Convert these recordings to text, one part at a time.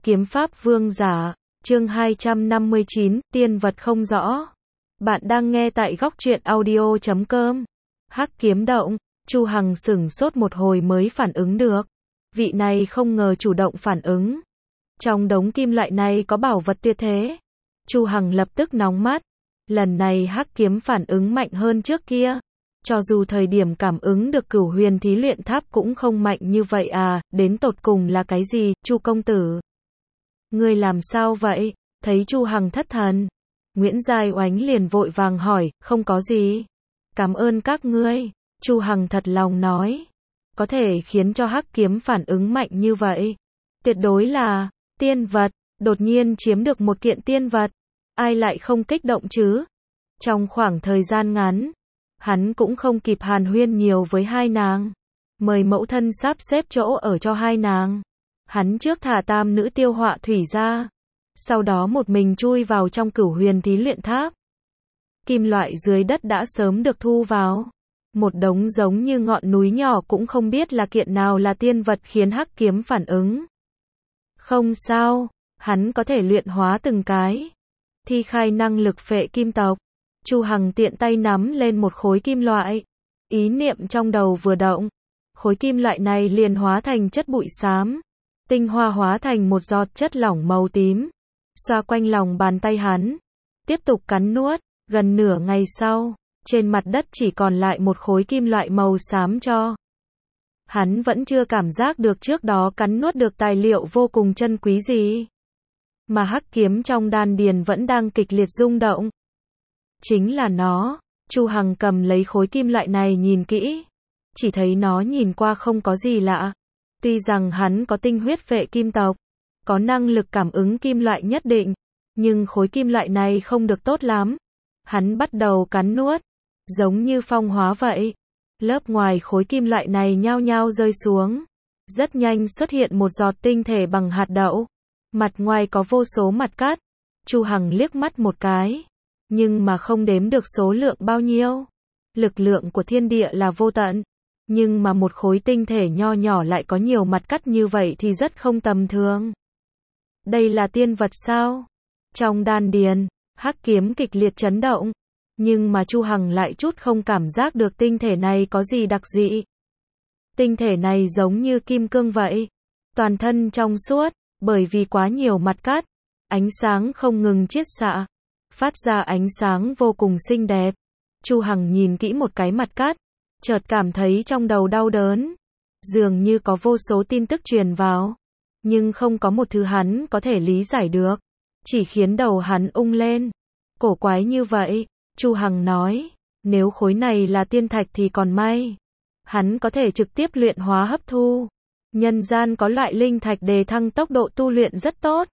Kiếm pháp vương giả, chương 259, tiên vật không rõ. Bạn đang nghe tại góc truyện audio.com. Hắc kiếm động, Chu Hằng sửng sốt một hồi mới phản ứng được. Vị này không ngờ chủ động phản ứng. Trong đống kim loại này có bảo vật tuyệt thế. Chu Hằng lập tức nóng mắt. Lần này hắc kiếm phản ứng mạnh hơn trước kia. Cho dù thời điểm cảm ứng được Cửu Huyền Thí Luyện Tháp cũng không mạnh như vậy à, đến tột cùng là cái gì, Chu công tử? Ngươi làm sao vậy? Thấy Chu Hằng thất thần, Nguyễn Giai Oánh liền vội vàng hỏi, không có gì. Cảm ơn các ngươi, Chu Hằng thật lòng nói. Có thể khiến cho hắc kiếm phản ứng mạnh như vậy. Tuyệt đối là tiên vật, đột nhiên chiếm được một kiện tiên vật. Ai lại không kích động chứ? Trong khoảng thời gian ngắn, hắn cũng không kịp hàn huyên nhiều với hai nàng. Mời mẫu thân sắp xếp chỗ ở cho hai nàng. Hắn trước thả tam nữ Tiêu Họa Thủy ra. Sau đó một mình chui vào trong Cửu Huyền Thí Luyện Tháp. Kim loại dưới đất đã sớm được thu vào. Một đống giống như ngọn núi nhỏ cũng không biết là kiện nào là tiên vật khiến hắc kiếm phản ứng. Không sao, hắn có thể luyện hóa từng cái. Thi khai năng lực phệ kim tộc. Chu Hằng tiện tay nắm lên một khối kim loại. Ý niệm trong đầu vừa động. Khối kim loại này liền hóa thành chất bụi xám. Tinh hoa hóa thành một giọt chất lỏng màu tím. Xoa quanh lòng bàn tay hắn. Tiếp tục cắn nuốt. Gần nửa ngày sau, trên mặt đất chỉ còn lại một khối kim loại màu xám cho. Hắn vẫn chưa cảm giác được trước đó cắn nuốt được tài liệu vô cùng chân quý gì. Mà hắc kiếm trong đan điền vẫn đang kịch liệt rung động. Chính là nó. Chu Hằng cầm lấy khối kim loại này nhìn kỹ. Chỉ thấy nó nhìn qua không có gì lạ. Tuy rằng hắn có tinh huyết phệ kim tộc, có năng lực cảm ứng kim loại nhất định, nhưng khối kim loại này không được tốt lắm. Hắn bắt đầu cắn nuốt, giống như phong hóa vậy. Lớp ngoài khối kim loại này nhao nhao rơi xuống. Rất nhanh xuất hiện một giọt tinh thể bằng hạt đậu. Mặt ngoài có vô số mặt cắt. Chu Hằng liếc mắt một cái, nhưng mà không đếm được số lượng bao nhiêu. Lực lượng của thiên địa là vô tận, nhưng mà một khối tinh thể nho nhỏ lại có nhiều mặt cắt như vậy thì rất không tầm thường. Đây là tiên vật sao? Trong đan điền, hắc kiếm kịch liệt chấn động, nhưng mà Chu Hằng lại chút không cảm giác được tinh thể này có gì đặc dị. Tinh thể này giống như kim cương vậy, toàn thân trong suốt, bởi vì quá nhiều mặt cắt, ánh sáng không ngừng chiết xạ, phát ra ánh sáng vô cùng xinh đẹp. Chu Hằng nhìn kỹ một cái mặt cắt, chợt cảm thấy trong đầu đau đớn, dường như có vô số tin tức truyền vào, nhưng không có một thứ hắn có thể lý giải được, chỉ khiến đầu hắn ung lên. Cổ quái như vậy, Chu Hằng nói, nếu khối này là tiên thạch thì còn may, hắn có thể trực tiếp luyện hóa hấp thu. Nhân gian có loại linh thạch đề thăng tốc độ tu luyện rất tốt.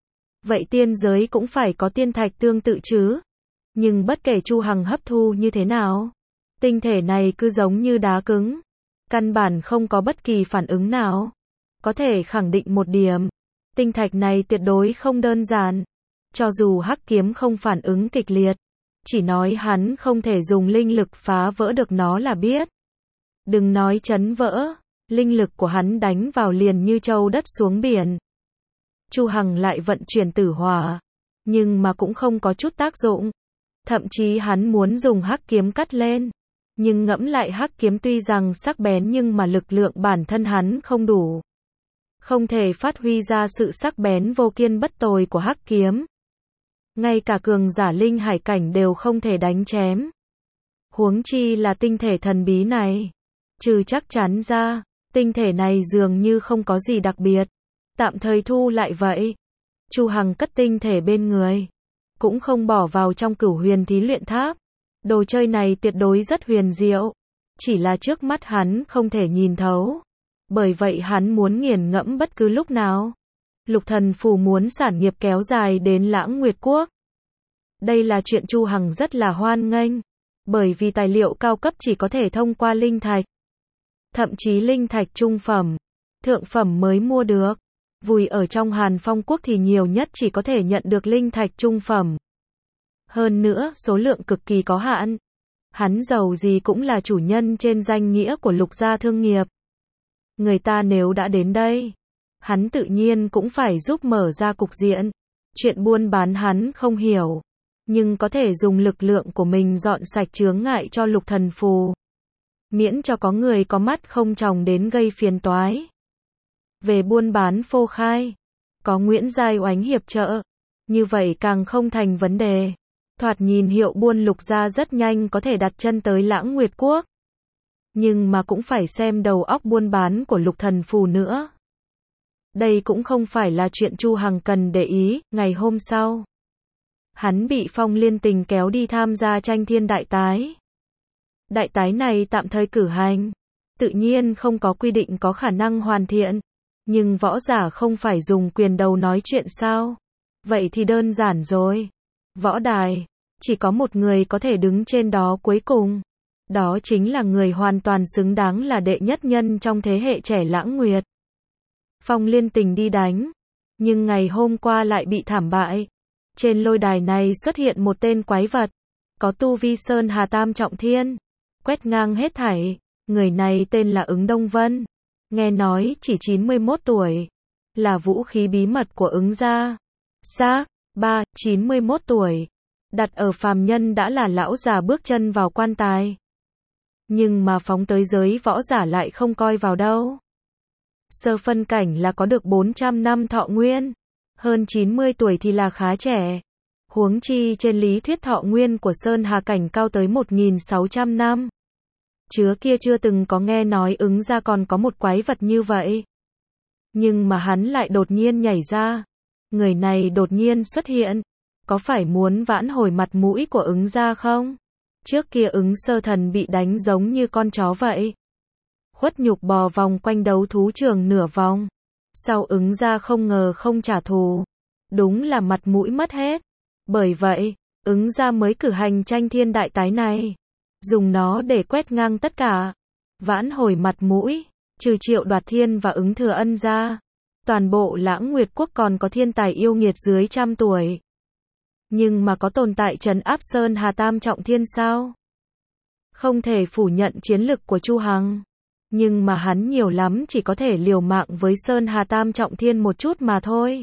Vậy tiên giới cũng phải có tiên thạch tương tự chứ? Nhưng bất kể Chu Hằng hấp thu như thế nào, tinh thể này cứ giống như đá cứng, căn bản không có bất kỳ phản ứng nào. Có thể khẳng định một điểm, tinh thạch này tuyệt đối không đơn giản. Cho dù hắc kiếm không phản ứng kịch liệt, chỉ nói hắn không thể dùng linh lực phá vỡ được nó là biết. Đừng nói chấn vỡ, linh lực của hắn đánh vào liền như châu đất xuống biển. Chu Hằng lại vận chuyển tử hỏa, nhưng mà cũng không có chút tác dụng. Thậm chí hắn muốn dùng hắc kiếm cắt lên, nhưng ngẫm lại hắc kiếm tuy rằng sắc bén nhưng mà lực lượng bản thân hắn không đủ, không thể phát huy ra sự sắc bén vô kiên bất tồi của hắc kiếm. Ngay cả cường giả linh hải cảnh đều không thể đánh chém. Huống chi là tinh thể thần bí này. Trừ chắc chắn ra, tinh thể này dường như không có gì đặc biệt. Tạm thời thu lại vậy. Chu Hằng cất tinh thể bên người, cũng không bỏ vào trong Cửu Huyền Thí Luyện Tháp. Đồ chơi này tuyệt đối rất huyền diệu, chỉ là trước mắt hắn không thể nhìn thấu. Bởi vậy hắn muốn nghiền ngẫm bất cứ lúc nào. Lục Thần Phù muốn sản nghiệp kéo dài đến Lãng Nguyệt Quốc. Đây là chuyện Chu Hằng rất là hoan nghênh, bởi vì tài liệu cao cấp chỉ có thể thông qua linh thạch. Thậm chí linh thạch trung phẩm, thượng phẩm mới mua được. Vùi ở trong Hàn Phong Quốc thì nhiều nhất chỉ có thể nhận được linh thạch trung phẩm. Hơn nữa, số lượng cực kỳ có hạn. Hắn giàu gì cũng là chủ nhân trên danh nghĩa của Lục gia thương nghiệp. Người ta nếu đã đến đây, hắn tự nhiên cũng phải giúp mở ra cục diện. Chuyện buôn bán hắn không hiểu, nhưng có thể dùng lực lượng của mình dọn sạch chướng ngại cho Lục Thần Phù. Miễn cho có người có mắt không tròng đến gây phiền toái. Về buôn bán phô khai, có Nguyễn Giai Oánh hiệp trợ, như vậy càng không thành vấn đề. Thoạt nhìn Hiệu Buôn Lục gia rất nhanh có thể đặt chân tới Lãng Nguyệt Quốc. Nhưng mà cũng phải xem đầu óc buôn bán của Lục Thần Phù nữa. Đây cũng không phải là chuyện Chu Hằng cần để ý. Ngày hôm sau, hắn bị Phong Liên Tình kéo đi tham gia tranh thiên đại tái. Đại tái này tạm thời cử hành, tự nhiên không có quy định có khả năng hoàn thiện. Nhưng võ giả không phải dùng quyền đầu nói chuyện sao? Vậy thì đơn giản rồi. Võ đài, chỉ có một người có thể đứng trên đó cuối cùng. Đó chính là người hoàn toàn xứng đáng là đệ nhất nhân trong thế hệ trẻ Lãng Nguyệt. Phong Liên Tình đi đánh, nhưng ngày hôm qua lại bị thảm bại. Trên lôi đài này xuất hiện một tên quái vật, có tu vi Sơn Hà Tam Trọng Thiên, quét ngang hết thảy. Người này tên là Ứng Đông Vân, nghe nói chỉ 91 tuổi, là vũ khí bí mật của Ứng gia. Xác, 91 tuổi, đặt ở phàm nhân đã là lão già bước chân vào quan tài. Nhưng mà phóng tới giới võ giả lại không coi vào đâu. Sơ phân cảnh là có được 400 năm thọ nguyên, hơn 90 tuổi thì là khá trẻ. Huống chi trên lý thuyết thọ nguyên của Sơn Hà cảnh cao tới 1600 năm. Trước kia chưa từng có nghe nói Ứng gia còn có một quái vật như vậy. Nhưng mà hắn lại đột nhiên nhảy ra. Người này đột nhiên xuất hiện, có phải muốn vãn hồi mặt mũi của Ứng gia không? Trước kia Ứng Sơ Thần bị đánh giống như con chó vậy. Khuất nhục bò vòng quanh đấu thú trường nửa vòng. Sau Ứng gia không ngờ không trả thù. Đúng là mặt mũi mất hết. Bởi vậy, Ứng gia mới cử hành tranh thiên đại tái này. Dùng nó để quét ngang tất cả. Vãn hồi mặt mũi, trừ Triệu Đoạt Thiên và Ứng Thừa Ân ra. Toàn bộ Lãng Nguyệt Quốc còn có thiên tài yêu nghiệt dưới 100 tuổi. Nhưng mà có tồn tại trấn áp Sơn Hà Tam Trọng Thiên sao? Không thể phủ nhận chiến lực của Chu Hằng. Nhưng mà hắn nhiều lắm chỉ có thể liều mạng với Sơn Hà Tam Trọng Thiên một chút mà thôi.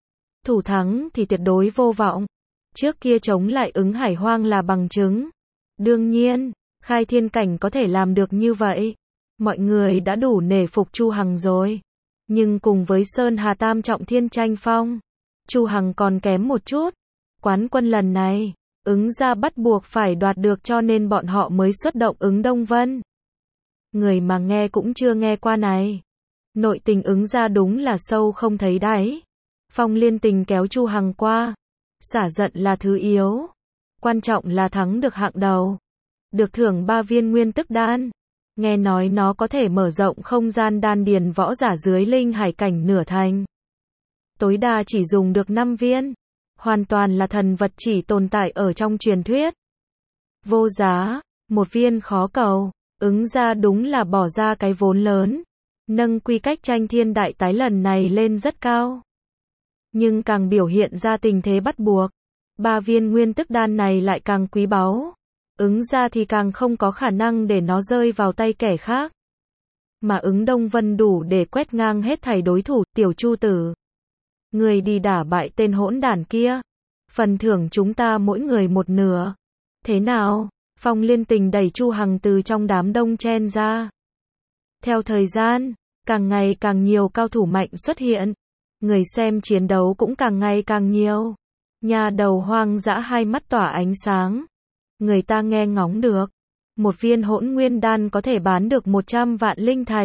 Thủ thắng thì tuyệt đối vô vọng. Trước kia chống lại Ứng Hải Hoang là bằng chứng. Đương nhiên, khai thiên cảnh có thể làm được như vậy. Mọi người đã đủ nể phục Chu Hằng rồi. Nhưng cùng với Sơn Hà Tam Trọng Thiên tranh phong, Chu Hằng còn kém một chút. Quán quân lần này, Ứng gia bắt buộc phải đoạt được cho nên bọn họ mới xuất động Ứng Đông Vân. Người mà nghe cũng chưa nghe qua này. Nội tình Ứng gia đúng là sâu không thấy đáy. Phong Liên Tình kéo Chu Hằng qua. Xả giận là thứ yếu. Quan trọng là thắng được hạng đầu. Được thưởng 3 viên nguyên tức đan. Nghe nói nó có thể mở rộng không gian đan điền võ giả dưới linh hải cảnh nửa thành. Tối đa chỉ dùng được 5 viên. Hoàn toàn là thần vật chỉ tồn tại ở trong truyền thuyết. Vô giá, một viên khó cầu. Ứng gia đúng là bỏ ra cái vốn lớn. Nâng quy cách tranh thiên đại tái lần này lên rất cao. Nhưng càng biểu hiện ra tình thế bắt buộc. 3 viên nguyên tức đan này lại càng quý báu. Ứng gia thì càng không có khả năng để nó rơi vào tay kẻ khác. Mà Ứng Đông Vân đủ để quét ngang hết thảy đối thủ. Tiểu Chu tử, người đi đả bại tên hỗn đản kia. Phần thưởng chúng ta mỗi người một nửa. Thế nào? Phong Liên Tình đẩy Chu Hằng từ trong đám đông chen ra. Theo thời gian, càng ngày càng nhiều cao thủ mạnh xuất hiện. Người xem chiến đấu cũng càng ngày càng nhiều. Nhà đầu hoang dã hai mắt tỏa ánh sáng. Người ta nghe ngóng được. Một viên hỗn nguyên đan có thể bán được 100 vạn linh thạch.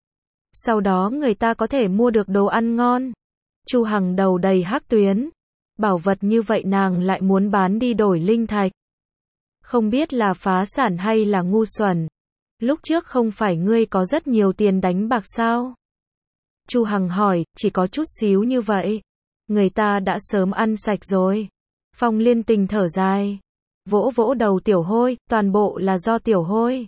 Sau đó người ta có thể mua được đồ ăn ngon. Chu Hằng đầu đầy hắc tuyến. Bảo vật như vậy nàng lại muốn bán đi đổi linh thạch. Không biết là phá sản hay là ngu xuẩn. Lúc trước không phải ngươi có rất nhiều tiền đánh bạc sao? Chu Hằng hỏi, chỉ có chút xíu như vậy. Người ta đã sớm ăn sạch rồi. Phong Liên Tình thở dài. Vỗ vỗ đầu Tiểu Hôi, toàn bộ là do Tiểu Hôi.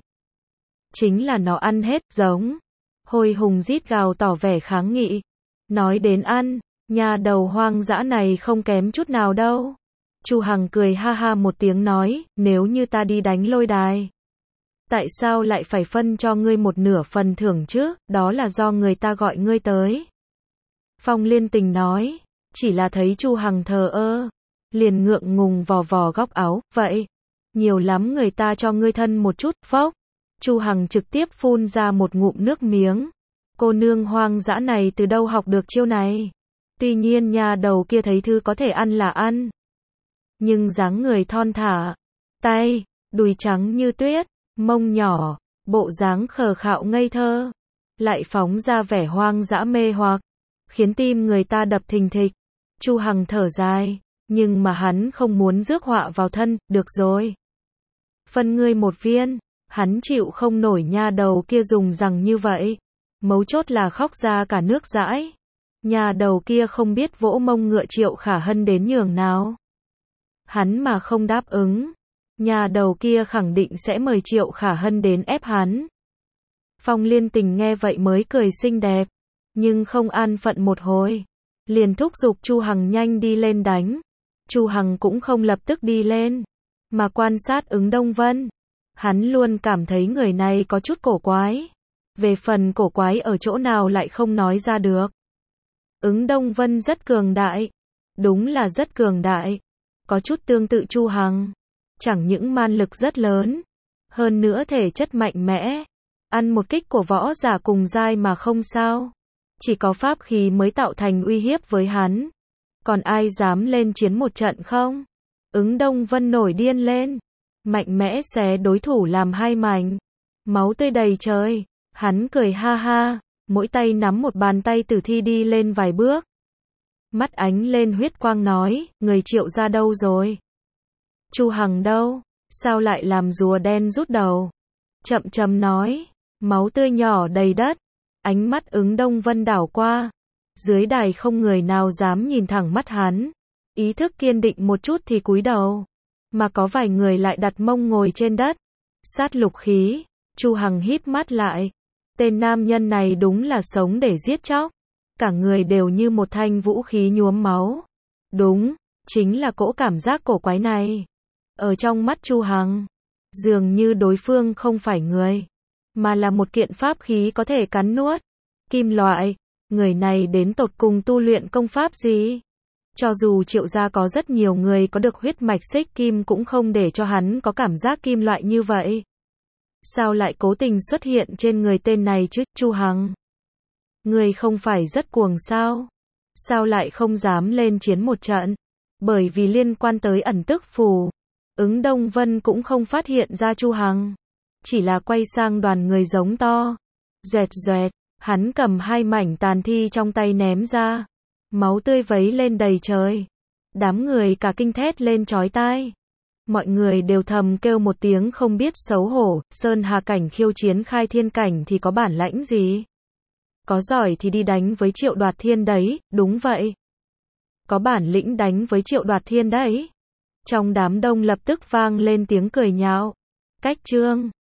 Chính là nó ăn hết, giống. Hôi hùng rít gào tỏ vẻ kháng nghị. Nói đến ăn, nhà đầu hoang dã này không kém chút nào đâu. Chu Hằng cười ha ha một tiếng nói, nếu như ta đi đánh lôi đài. Tại sao lại phải phân cho ngươi một nửa phần thưởng chứ, đó là do người ta gọi ngươi tới. Phong Liên Tình nói, chỉ là thấy Chu Hằng thờ ơ, liền ngượng ngùng vò vò góc áo, vậy, nhiều lắm người ta cho ngươi thân một chút, phốc. Chu Hằng trực tiếp phun ra một ngụm nước miếng. Cô nương hoang dã này từ đâu học được chiêu này? Tuy nhiên nhà đầu kia thấy thứ có thể ăn là ăn. Nhưng dáng người thon thả, tay, đùi trắng như tuyết, mông nhỏ, bộ dáng khờ khạo ngây thơ, lại phóng ra vẻ hoang dã mê hoặc, khiến tim người ta đập thình thịch. Chu Hằng thở dài, nhưng mà hắn không muốn rước họa vào thân, được rồi. Phân ngươi một viên, hắn chịu không nổi nha đầu kia dùng rằng như vậy. Mấu chốt là khóc ra cả nước dãi. Nhà đầu kia không biết vỗ mông ngựa Triệu Khả Hân đến nhường nào. Hắn mà không đáp ứng, nhà đầu kia khẳng định sẽ mời Triệu Khả Hân đến ép hắn. Phong Liên Tình nghe vậy mới cười xinh đẹp, nhưng không an phận một hồi, liền thúc giục Chu Hằng nhanh đi lên đánh. Chu Hằng cũng không lập tức đi lên, mà quan sát Ứng Đông Vân. Hắn luôn cảm thấy người này có chút cổ quái. Về phần cổ quái ở chỗ nào lại không nói ra được. Ứng Đông Vân rất cường đại. Đúng là rất cường đại. Có chút tương tự Chu Hằng. Chẳng những man lực rất lớn, hơn nữa thể chất mạnh mẽ. Ăn một kích của võ giả cùng giai mà không sao. Chỉ có pháp khí mới tạo thành uy hiếp với hắn. Còn ai dám lên chiến một trận không? Ứng Đông Vân nổi điên lên, mạnh mẽ xé đối thủ làm hai mảnh, máu tươi đầy trời. Hắn cười ha ha, mỗi tay nắm một bàn tay tử thi đi lên vài bước. Mắt ánh lên huyết quang nói, người Triệu ra đâu rồi? Chu Hằng đâu? Sao lại làm rùa đen rút đầu? Chậm chậm nói, máu tươi nhỏ đầy đất. Ánh mắt Ứng Đông Vân đảo qua. Dưới đài không người nào dám nhìn thẳng mắt hắn. Ý thức kiên định một chút thì cúi đầu. Mà có vài người lại đặt mông ngồi trên đất. Sát lục khí. Chu Hằng híp mắt lại. Tên nam nhân này đúng là sống để giết chóc. Cả người đều như một thanh vũ khí nhuốm máu. Đúng, chính là cỗ cảm giác cổ quái này. Ở trong mắt Chu Hằng, dường như đối phương không phải người, mà là một kiện pháp khí có thể cắn nuốt. Kim loại, người này đến tột cùng tu luyện công pháp gì? Cho dù Triệu gia có rất nhiều người có được huyết mạch xích kim cũng không để cho hắn có cảm giác kim loại như vậy. Sao lại cố tình xuất hiện trên người tên này chứ, Chu Hằng? Người không phải rất cuồng sao? Sao lại không dám lên chiến một trận? Bởi vì liên quan tới ẩn tức phù, Ứng Đông Vân cũng không phát hiện ra Chu Hằng. Chỉ là quay sang đoàn người giống to. Doẹt doẹt, hắn cầm hai mảnh tàn thi trong tay ném ra. Máu tươi vấy lên đầy trời. Đám người cả kinh thét lên chói tai. Mọi người đều thầm kêu một tiếng không biết xấu hổ. Sơn Hà cảnh khiêu chiến khai thiên cảnh thì có bản lãnh gì? Có giỏi thì đi đánh với Triệu Đoạt Thiên đấy, đúng vậy. Có bản lĩnh đánh với Triệu Đoạt Thiên đấy. Trong đám đông lập tức vang lên tiếng cười nhạo. Cách chương